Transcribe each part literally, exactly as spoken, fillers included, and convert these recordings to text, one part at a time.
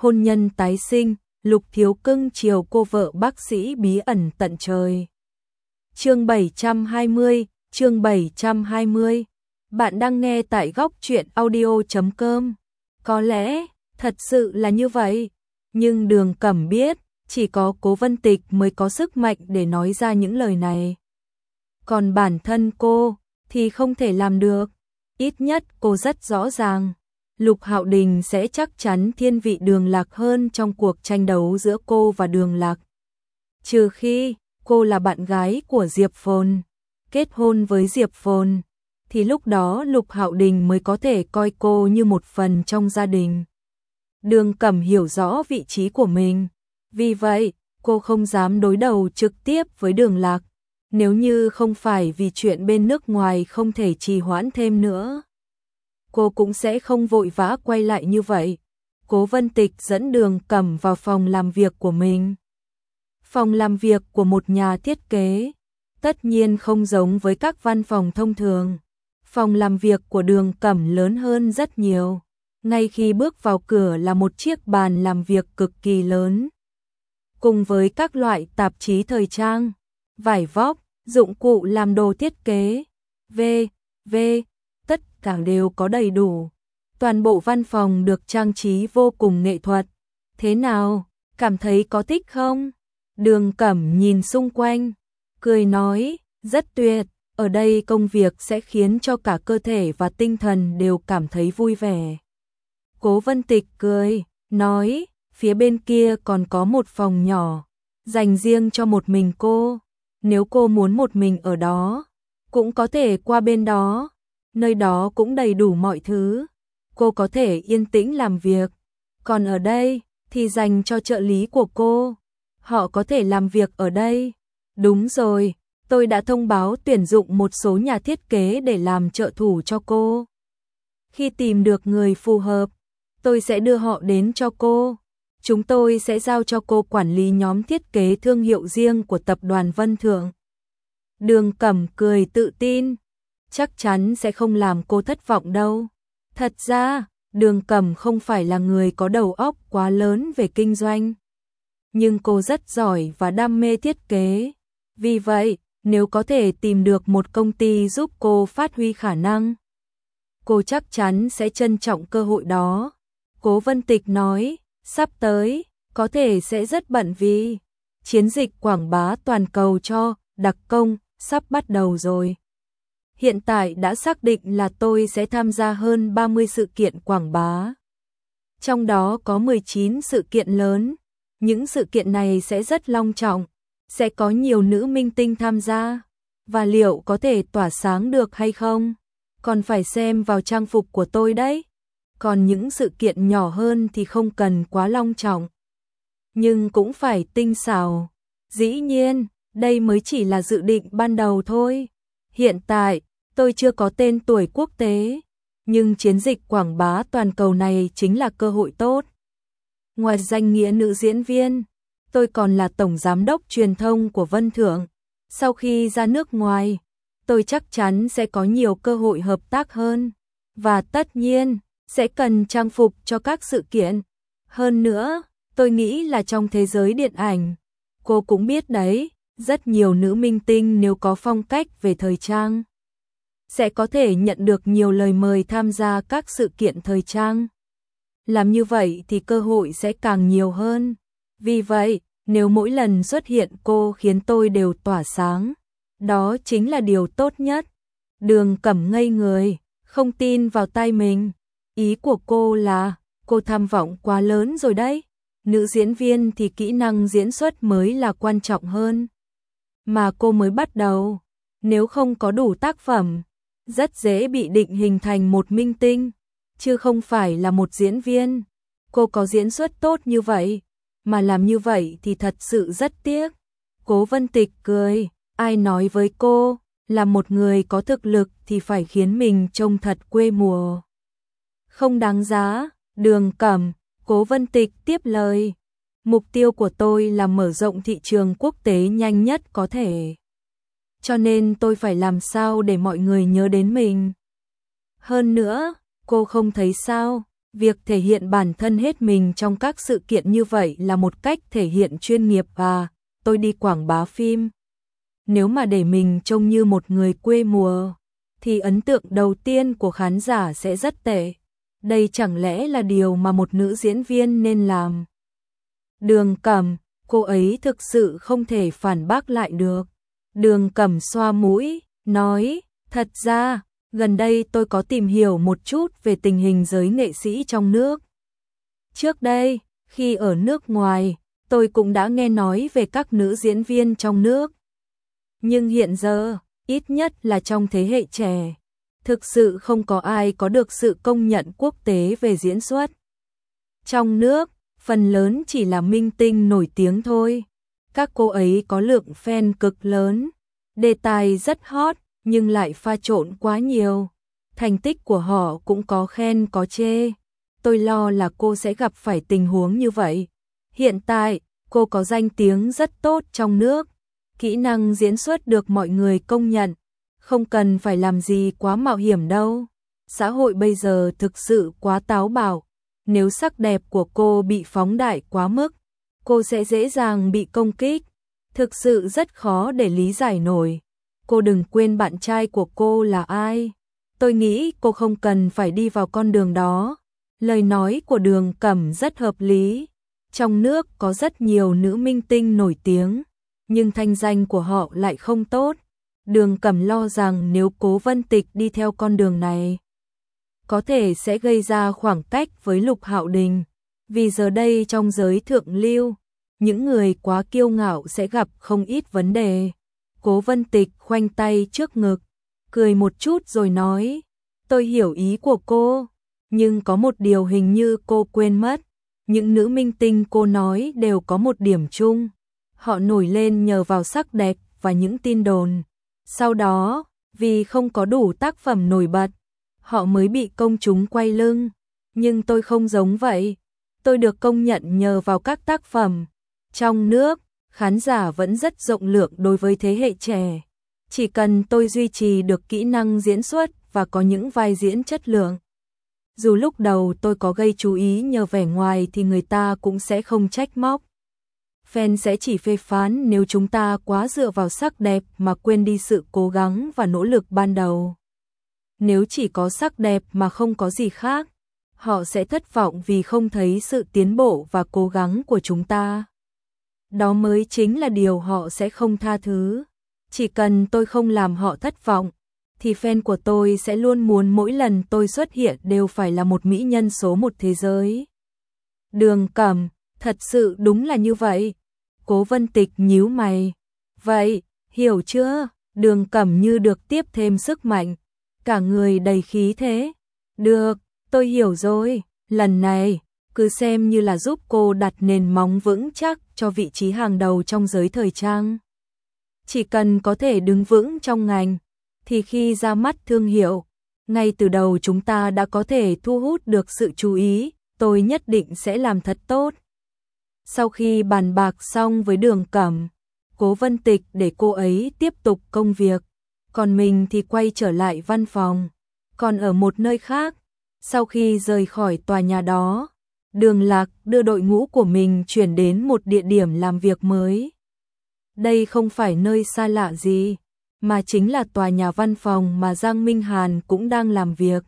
hôn nhân tái sinh, Lục Thiếu cưng chiều cô vợ bác sĩ bí ẩn tận trời. Chương bảy trăm hai mươi, chương bảy trăm hai mươi. Bạn đang nghe tại góc truyện audio chấm com. Có lẽ, thật sự là như vậy, nhưng Đường Cẩm biết, chỉ có Cố Vân Tịch mới có sức mạnh để nói ra những lời này. Còn bản thân cô thì không thể làm được, ít nhất cô rất rõ ràng. Lục Hạo Đình sẽ chắc chắn thiên vị Đường Lạc hơn trong cuộc tranh đấu giữa cô và Đường Lạc. Trừ khi cô là bạn gái của Diệp Phồn, kết hôn với Diệp Phồn, thì lúc đó Lục Hạo Đình mới có thể coi cô như một phần trong gia đình. Đường Cẩm hiểu rõ vị trí của mình, vì vậy cô không dám đối đầu trực tiếp với Đường Lạc, nếu như không phải vì chuyện bên nước ngoài không thể trì hoãn thêm nữa. Cô cũng sẽ không vội vã quay lại như vậy. Cố Vân Tịch dẫn Đường Cẩm vào phòng làm việc của mình. Phòng làm việc của một nhà thiết kế, tất nhiên không giống với các văn phòng thông thường. Phòng làm việc của Đường Cẩm lớn hơn rất nhiều. Ngay khi bước vào cửa là một chiếc bàn làm việc cực kỳ lớn, cùng với các loại tạp chí thời trang, vải vóc, dụng cụ làm đồ thiết kế, vân vân, tất cả đều có đầy đủ. Toàn bộ văn phòng được trang trí vô cùng nghệ thuật. Thế nào, cảm thấy có thích không? Đường Cẩm nhìn xung quanh, cười nói, rất tuyệt, ở đây công việc sẽ khiến cho cả cơ thể và tinh thần đều cảm thấy vui vẻ. Cố Vân Tịch cười, nói, phía bên kia còn có một phòng nhỏ, dành riêng cho một mình cô. Nếu cô muốn một mình ở đó, cũng có thể qua bên đó, nơi đó cũng đầy đủ mọi thứ. Cô có thể yên tĩnh làm việc, còn ở đây thì dành cho trợ lý của cô. Họ có thể làm việc ở đây. Đúng rồi, tôi đã thông báo tuyển dụng một số nhà thiết kế để làm trợ thủ cho cô. Khi tìm được người phù hợp, tôi sẽ đưa họ đến cho cô. Chúng tôi sẽ giao cho cô quản lý nhóm thiết kế thương hiệu riêng của tập đoàn Vân Thượng. Đường Cẩm cười tự tin, chắc chắn sẽ không làm cô thất vọng đâu. Thật ra, Đường Cẩm không phải là người có đầu óc quá lớn về kinh doanh, nhưng cô rất giỏi và đam mê thiết kế. Vì vậy, nếu có thể tìm được một công ty giúp cô phát huy khả năng, cô chắc chắn sẽ trân trọng cơ hội đó. Cố Vân Tịch nói, sắp tới, có thể sẽ rất bận vì chiến dịch quảng bá toàn cầu cho đặc công sắp bắt đầu rồi. Hiện tại đã xác định là tôi sẽ tham gia hơn ba mươi sự kiện quảng bá. Trong đó có mười chín sự kiện lớn. Những sự kiện này sẽ rất long trọng, sẽ có nhiều nữ minh tinh tham gia. Và liệu có thể tỏa sáng được hay không? Còn phải xem vào trang phục của tôi đấy. Còn những sự kiện nhỏ hơn thì không cần quá long trọng, nhưng cũng phải tinh xảo. Dĩ nhiên, đây mới chỉ là dự định ban đầu thôi. Hiện tại, tôi chưa có tên tuổi quốc tế, nhưng chiến dịch quảng bá toàn cầu này chính là cơ hội tốt. Ngoài danh nghĩa nữ diễn viên, tôi còn là tổng giám đốc truyền thông của Vân Thượng. Sau khi ra nước ngoài, tôi chắc chắn sẽ có nhiều cơ hội hợp tác hơn. Và tất nhiên, sẽ cần trang phục cho các sự kiện. Hơn nữa, tôi nghĩ là trong thế giới điện ảnh, cô cũng biết đấy, rất nhiều nữ minh tinh nếu có phong cách về thời trang, sẽ có thể nhận được nhiều lời mời tham gia các sự kiện thời trang. Làm như vậy thì cơ hội sẽ càng nhiều hơn. Vì vậy, nếu mỗi lần xuất hiện cô khiến tôi đều tỏa sáng, đó chính là điều tốt nhất. Đường Cẩm ngây người, không tin vào tai mình. Ý của cô là, cô tham vọng quá lớn rồi đấy. Nữ diễn viên thì kỹ năng diễn xuất mới là quan trọng hơn. Mà cô mới bắt đầu, nếu không có đủ tác phẩm, rất dễ bị định hình thành một minh tinh, chứ không phải là một diễn viên. Cô có diễn xuất tốt như vậy, mà làm như vậy thì thật sự rất tiếc. Cố Vân Tịch cười, ai nói với cô, là một người có thực lực thì phải khiến mình trông thật quê mùa. Không đáng giá. Đường Cẩm, Cố Vân Tịch tiếp lời. Mục tiêu của tôi là mở rộng thị trường quốc tế nhanh nhất có thể. Cho nên tôi phải làm sao để mọi người nhớ đến mình. Hơn nữa, cô không thấy sao, Việc thể hiện bản thân hết mình trong các sự kiện như vậy là một cách thể hiện chuyên nghiệp và tôi đi quảng bá phim. Nếu mà để mình trông như một người quê mùa, thì ấn tượng đầu tiên của khán giả sẽ rất tệ. Đây chẳng lẽ là điều mà một nữ diễn viên nên làm? Đường Cẩm, cô ấy thực sự không thể phản bác lại được. Đường Cẩm xoa mũi, nói, thật ra, gần đây tôi có tìm hiểu một chút về tình hình giới nghệ sĩ trong nước. Trước đây, khi ở nước ngoài, tôi cũng đã nghe nói về các nữ diễn viên trong nước. Nhưng hiện giờ, ít nhất là trong thế hệ trẻ, thực sự không có ai có được sự công nhận quốc tế về diễn xuất. Trong nước, phần lớn chỉ là minh tinh nổi tiếng thôi. Các cô ấy có lượng fan cực lớn, đề tài rất hot nhưng lại pha trộn quá nhiều. Thành tích của họ cũng có khen có chê. Tôi lo là cô sẽ gặp phải tình huống như vậy. Hiện tại, cô có danh tiếng rất tốt trong nước, kỹ năng diễn xuất được mọi người công nhận, không cần phải làm gì quá mạo hiểm đâu. Xã hội bây giờ thực sự quá táo bạo, nếu sắc đẹp của cô bị phóng đại quá mức, cô sẽ dễ dàng bị công kích, thực sự rất khó để lý giải nổi. Cô đừng quên bạn trai của cô là ai. Tôi nghĩ cô không cần phải đi vào con đường đó. Lời nói của Đường Cẩm rất hợp lý. Trong nước có rất nhiều nữ minh tinh nổi tiếng, nhưng thanh danh của họ lại không tốt. Đường Cẩm lo rằng nếu Cố Vân Tịch đi theo con đường này, có thể sẽ gây ra khoảng cách với Lục Hạo Đình. Vì giờ đây trong giới thượng lưu, những người quá kiêu ngạo sẽ gặp không ít vấn đề. Cố Vân Tịch khoanh tay trước ngực, cười một chút rồi nói, tôi hiểu ý của cô, nhưng có một điều hình như cô quên mất. Những nữ minh tinh cô nói đều có một điểm chung, họ nổi lên nhờ vào sắc đẹp và những tin đồn. Sau đó, vì không có đủ tác phẩm nổi bật, họ mới bị công chúng quay lưng. Nhưng tôi không giống vậy, tôi được công nhận nhờ vào các tác phẩm. Trong nước, khán giả vẫn rất rộng lượng đối với thế hệ trẻ. Chỉ cần tôi duy trì được kỹ năng diễn xuất và có những vai diễn chất lượng. Dù lúc đầu tôi có gây chú ý nhờ vẻ ngoài thì người ta cũng sẽ không trách móc. Fan sẽ chỉ phê phán nếu chúng ta quá dựa vào sắc đẹp mà quên đi sự cố gắng và nỗ lực ban đầu. Nếu chỉ có sắc đẹp mà không có gì khác, họ sẽ thất vọng vì không thấy sự tiến bộ và cố gắng của chúng ta. Đó mới chính là điều họ sẽ không tha thứ. Chỉ cần tôi không làm họ thất vọng, thì fan của tôi sẽ luôn muốn mỗi lần tôi xuất hiện đều phải là một mỹ nhân số một thế giới. Đường Cẩm, thật sự đúng là như vậy. Cố Vân Tịch nhíu mày. Vậy, hiểu chưa? Đường Cẩm như được tiếp thêm sức mạnh, cả người đầy khí thế. Được, tôi hiểu rồi, lần này, cứ xem như là giúp cô đặt nền móng vững chắc cho vị trí hàng đầu trong giới thời trang. Chỉ cần có thể đứng vững trong ngành, thì khi ra mắt thương hiệu, ngay từ đầu chúng ta đã có thể thu hút được sự chú ý, tôi nhất định sẽ làm thật tốt. Sau khi bàn bạc xong với Đường Cẩm, Cố Vân Tịch để cô ấy tiếp tục công việc, còn mình thì quay trở lại văn phòng. Còn ở một nơi khác, sau khi rời khỏi tòa nhà đó, Đường Lạc đưa đội ngũ của mình chuyển đến một địa điểm làm việc mới. Đây không phải nơi xa lạ gì, mà chính là tòa nhà văn phòng mà Giang Minh Hàn cũng đang làm việc.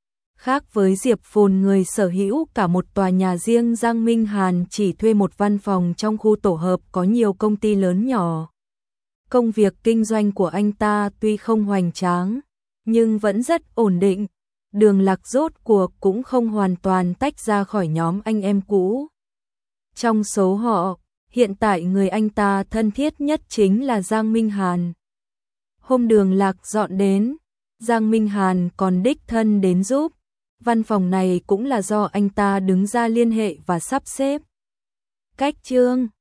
Khác với Diệp Phồn người sở hữu cả một tòa nhà riêng, Giang Minh Hàn chỉ thuê một văn phòng trong khu tổ hợp có nhiều công ty lớn nhỏ. Công việc kinh doanh của anh ta tuy không hoành tráng, nhưng vẫn rất ổn định. Đường Lạc rốt cuộc cũng không hoàn toàn tách ra khỏi nhóm anh em cũ. Trong số họ, hiện tại người anh ta thân thiết nhất chính là Giang Minh Hàn. Hôm Đường Lạc dọn đến, Giang Minh Hàn còn đích thân đến giúp. Văn phòng này cũng là do anh ta đứng ra liên hệ và sắp xếp. Cách chương